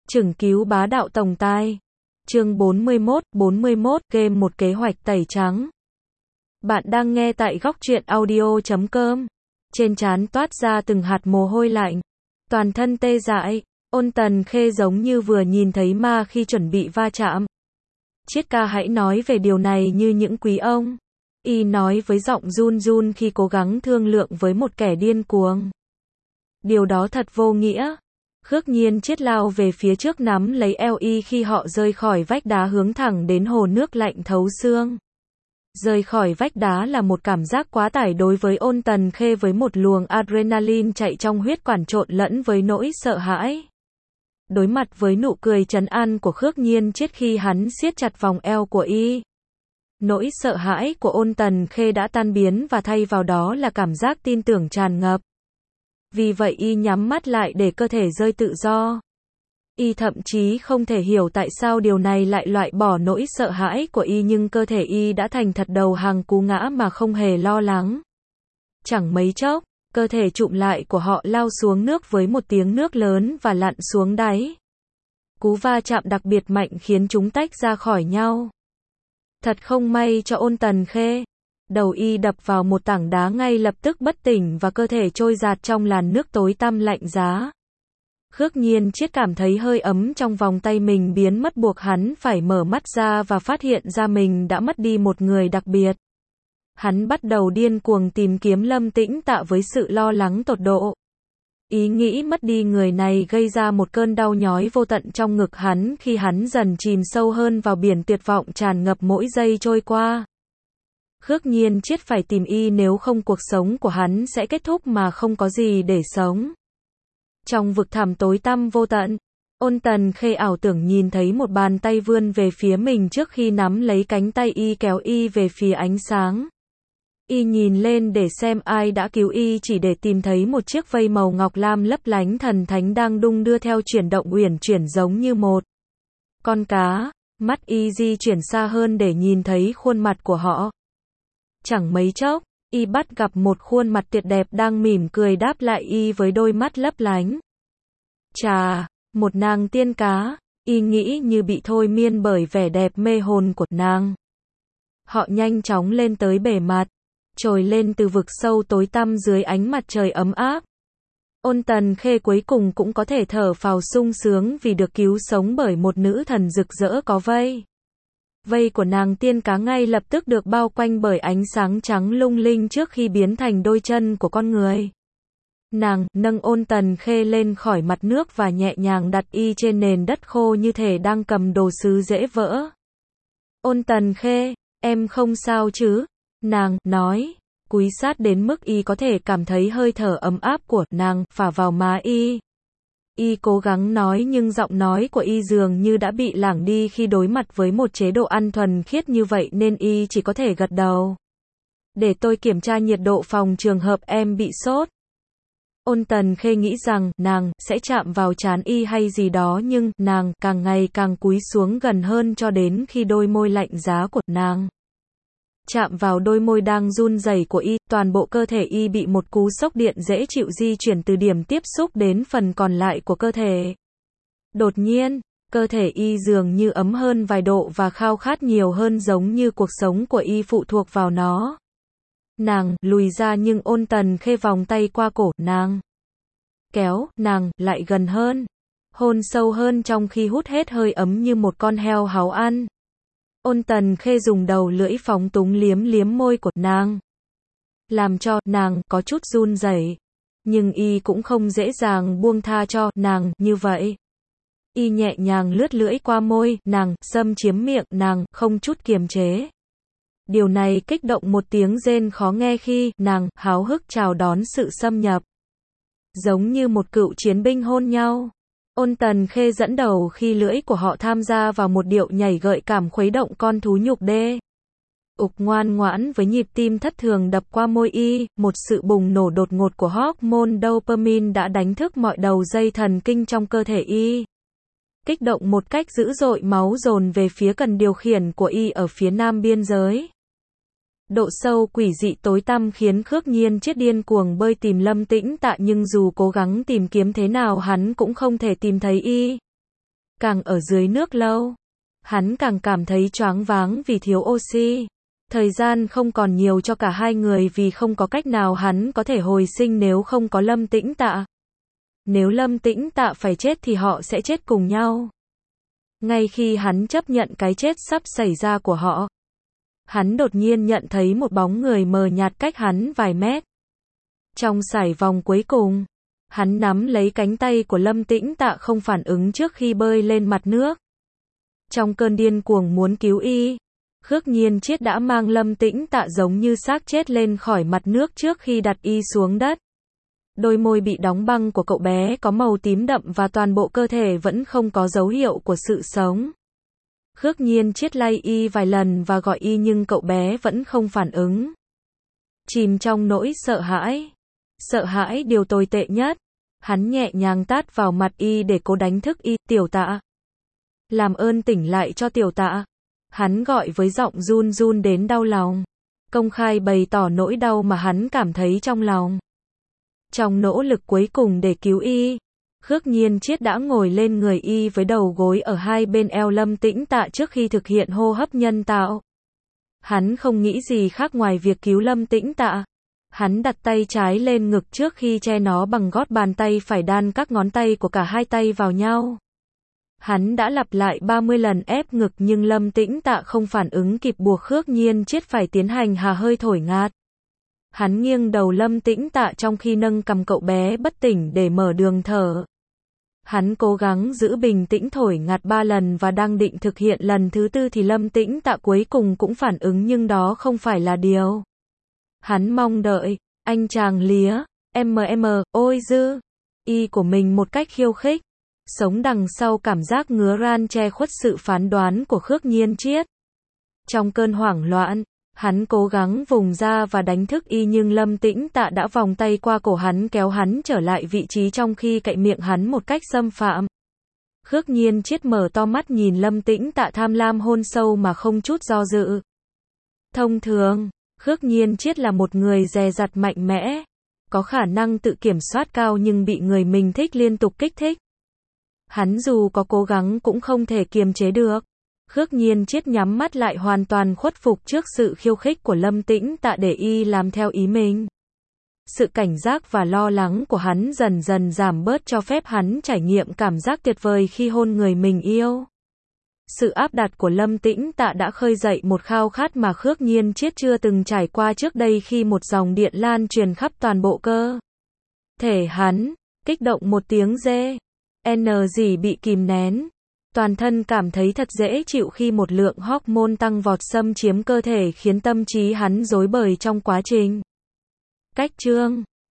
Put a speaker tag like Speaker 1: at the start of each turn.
Speaker 1: Chừng cứu bá đạo tổng tài. Chương 41, game một kế hoạch tẩy trắng. Bạn đang nghe tại góc truyện audio.com. Trên trán toát ra từng hạt mồ hôi lạnh. Toàn thân tê dại. Ôn Tần Khê giống như vừa nhìn thấy ma khi chuẩn bị va chạm. Triết ca hãy nói về điều này như những quý ông. Y nói với giọng run run khi cố gắng thương lượng với một kẻ điên cuồng. Điều đó thật vô nghĩa. Khước Nhiên Triết lao về phía trước nắm lấy eo Y khi họ rơi khỏi vách đá hướng thẳng đến hồ nước lạnh thấu xương. Rơi khỏi vách đá là một cảm giác quá tải đối với Ôn Tần Khê, với một luồng adrenaline chạy trong huyết quản trộn lẫn với nỗi sợ hãi. Đối mặt với nụ cười trấn an của Khước Nhiên Triết khi hắn siết chặt vòng eo của Y, nỗi sợ hãi của Ôn Tần Khê đã tan biến và thay vào đó là cảm giác tin tưởng tràn ngập. Vì vậy Y nhắm mắt lại để cơ thể rơi tự do. Y thậm chí không thể hiểu tại sao điều này lại loại bỏ nỗi sợ hãi của Y, nhưng cơ thể Y đã thành thật đầu hàng cú ngã mà không hề lo lắng. Chẳng mấy chốc, cơ thể chụm lại của họ lao xuống nước với một tiếng nước lớn và lặn xuống đáy. Cú va chạm đặc biệt mạnh khiến chúng tách ra khỏi nhau. Thật không may cho Ôn Tần Khê. Đầu Y đập vào một tảng đá ngay lập tức bất tỉnh và cơ thể trôi dạt trong làn nước tối tăm lạnh giá. Khước Nhiên Triết cảm thấy hơi ấm trong vòng tay mình biến mất, buộc hắn phải mở mắt ra và phát hiện ra mình đã mất đi một người đặc biệt. Hắn bắt đầu điên cuồng tìm kiếm Lâm Tĩnh Tạ với sự lo lắng tột độ. Ý nghĩ mất đi người này gây ra một cơn đau nhói vô tận trong ngực hắn khi hắn dần chìm sâu hơn vào biển tuyệt vọng tràn ngập mỗi giây trôi qua. Khước Nhiên Triết phải tìm Y, nếu không cuộc sống của hắn sẽ kết thúc mà không có gì để sống. Trong vực thẳm tối tăm vô tận, Ôn Tần Khê ảo tưởng nhìn thấy một bàn tay vươn về phía mình trước khi nắm lấy cánh tay Y, kéo Y về phía ánh sáng. Y nhìn lên để xem ai đã cứu Y, chỉ để tìm thấy một chiếc vây màu ngọc lam lấp lánh thần thánh đang đung đưa theo chuyển động uyển chuyển giống như một con cá. Mắt Y di chuyển xa hơn để nhìn thấy khuôn mặt của họ. Chẳng mấy chốc, Y bắt gặp một khuôn mặt tuyệt đẹp đang mỉm cười đáp lại Y với đôi mắt lấp lánh. Chà, một nàng tiên cá. Y nghĩ như bị thôi miên bởi vẻ đẹp mê hồn của nàng. Họ nhanh chóng lên tới bề mặt, trồi lên từ vực sâu tối tăm dưới ánh mặt trời ấm áp. Ôn Tần Khê cuối cùng cũng có thể thở phào sung sướng vì được cứu sống bởi một nữ thần rực rỡ có vây. Vây của nàng tiên cá ngay lập tức được bao quanh bởi ánh sáng trắng lung linh trước khi biến thành đôi chân của con người. Nàng nâng Ôn Tần Khê lên khỏi mặt nước và nhẹ nhàng đặt Y trên nền đất khô như thể đang cầm đồ sứ dễ vỡ. Ôn Tần Khê, em không sao chứ? Nàng nói, cúi sát đến mức Y có thể cảm thấy hơi thở ấm áp của nàng phả vào má Y. Y cố gắng nói nhưng giọng nói của Y dường như đã bị lãng đi khi đối mặt với một chế độ ăn thuần khiết như vậy, nên Y chỉ có thể gật đầu. Để tôi kiểm tra nhiệt độ phòng trường hợp em bị sốt. Ôn Tần Khê nghĩ rằng nàng sẽ chạm vào trán Y hay gì đó, nhưng nàng càng ngày càng cúi xuống gần hơn cho đến khi đôi môi lạnh giá của nàng chạm vào đôi môi đang run rẩy của Y. Toàn bộ cơ thể Y bị một cú sốc điện dễ chịu di chuyển từ điểm tiếp xúc đến phần còn lại của cơ thể. Đột nhiên, cơ thể Y dường như ấm hơn vài độ và khao khát nhiều hơn, giống như cuộc sống của Y phụ thuộc vào nó. Nàng lùi ra nhưng Ôn Tần Khê vòng tay qua cổ nàng, kéo nàng lại gần hơn, hôn sâu hơn trong khi hút hết hơi ấm như một con heo háu ăn. Ôn Tần Khê dùng đầu lưỡi phóng túng liếm liếm môi của nàng, làm cho nàng có chút run rẩy, nhưng Y cũng không dễ dàng buông tha cho nàng như vậy. Y nhẹ nhàng lướt lưỡi qua môi nàng, xâm chiếm miệng nàng không chút kiềm chế. Điều này kích động một tiếng rên khó nghe khi nàng háo hức chào đón sự xâm nhập. Giống như một cựu chiến binh hôn nhau. Ôn Tần Khê dẫn đầu khi lưỡi của họ tham gia vào một điệu nhảy gợi cảm khuấy động con thú nhục đê. Ục ngoan ngoãn với nhịp tim thất thường đập qua môi Y, một sự bùng nổ đột ngột của hormone dopamine đã đánh thức mọi đầu dây thần kinh trong cơ thể Y. Kích động một cách dữ dội, máu dồn về phía cần điều khiển của Y ở phía nam biên giới. Độ sâu quỷ dị tối tăm khiến Khước Nhiên Triết điên cuồng bơi tìm Lâm Tĩnh Tạ, nhưng dù cố gắng tìm kiếm thế nào hắn cũng không thể tìm thấy Y. Càng ở dưới nước lâu, hắn càng cảm thấy choáng váng vì thiếu oxy. Thời gian không còn nhiều cho cả hai người vì không có cách nào hắn có thể hồi sinh nếu không có Lâm Tĩnh Tạ. Nếu Lâm Tĩnh Tạ phải chết thì họ sẽ chết cùng nhau. Ngay khi hắn chấp nhận cái chết sắp xảy ra của họ, hắn đột nhiên nhận thấy một bóng người mờ nhạt cách hắn vài mét. Trong sải vòng cuối cùng, hắn nắm lấy cánh tay của Lâm Tĩnh Tạ không phản ứng trước khi bơi lên mặt nước. Trong cơn điên cuồng muốn cứu y, Khước Nhiên Chiết đã mang Lâm Tĩnh Tạ giống như xác chết lên khỏi mặt nước trước khi đặt y xuống đất. Đôi môi bị đóng băng của cậu bé có màu tím đậm và toàn bộ cơ thể vẫn không có dấu hiệu của sự sống. Khước Nhiên Chiết lay y vài lần và gọi y nhưng cậu bé vẫn không phản ứng. Chìm trong nỗi sợ hãi điều tồi tệ nhất, hắn nhẹ nhàng tát vào mặt y để cố đánh thức y. Tiểu Tạ, làm ơn tỉnh lại cho Tiểu Tạ. Hắn gọi với giọng run run đến đau lòng, công khai bày tỏ nỗi đau mà hắn cảm thấy trong lòng. Trong nỗ lực cuối cùng để cứu y, Khước Nhiên Chiết đã ngồi lên người y với đầu gối ở hai bên eo Lâm Tĩnh Tạ trước khi thực hiện hô hấp nhân tạo. Hắn không nghĩ gì khác ngoài việc cứu Lâm Tĩnh Tạ. Hắn đặt tay trái lên ngực trước khi che nó bằng gót bàn tay phải, đan các ngón tay của cả hai tay vào nhau. Hắn đã lặp lại 30 lần ép ngực nhưng Lâm Tĩnh Tạ không phản ứng kịp, buộc Khước Nhiên Chiết phải tiến hành hà hơi thổi ngạt. Hắn nghiêng đầu Lâm Tĩnh Tạ trong khi nâng cằm cậu bé bất tỉnh để mở đường thở. Hắn cố gắng giữ bình tĩnh thổi ngạt 3 lần và đang định thực hiện lần thứ 4 thì Lâm Tĩnh Tạ cuối cùng cũng phản ứng, nhưng đó không phải là điều hắn mong đợi. Anh chàng lía, ôi dư, y của mình một cách khiêu khích. Sống đằng sau cảm giác ngứa ran che khuất sự phán đoán của Khước Nhiên Chiết. Trong cơn hoảng loạn, hắn cố gắng vùng ra và đánh thức y nhưng Lâm Tĩnh Tạ đã vòng tay qua cổ hắn kéo hắn trở lại vị trí trong khi cạy miệng hắn một cách xâm phạm. Khước Nhiên Chiết mở to mắt nhìn Lâm Tĩnh Tạ tham lam hôn sâu mà không chút do dự. Thông thường, Khước Nhiên Chiết là một người dè dặt mạnh mẽ, có khả năng tự kiểm soát cao nhưng bị người mình thích liên tục kích thích. Hắn dù có cố gắng cũng không thể kiềm chế được. Khước Nhiên Chiết nhắm mắt lại, hoàn toàn khuất phục trước sự khiêu khích của Lâm Tĩnh Tạ để y làm theo ý mình. Sự cảnh giác và lo lắng của hắn dần dần giảm bớt, cho phép hắn trải nghiệm cảm giác tuyệt vời khi hôn người mình yêu. Sự áp đặt của Lâm Tĩnh Tạ đã khơi dậy một khao khát mà Khước Nhiên Chiết chưa từng trải qua trước đây, khi một dòng điện lan truyền khắp toàn bộ cơ thể hắn. Kích động một tiếng rê gì bị kìm nén. Toàn thân cảm thấy thật dễ chịu khi một lượng hormone tăng vọt xâm chiếm cơ thể, khiến tâm trí hắn rối bời trong quá trình cách chương.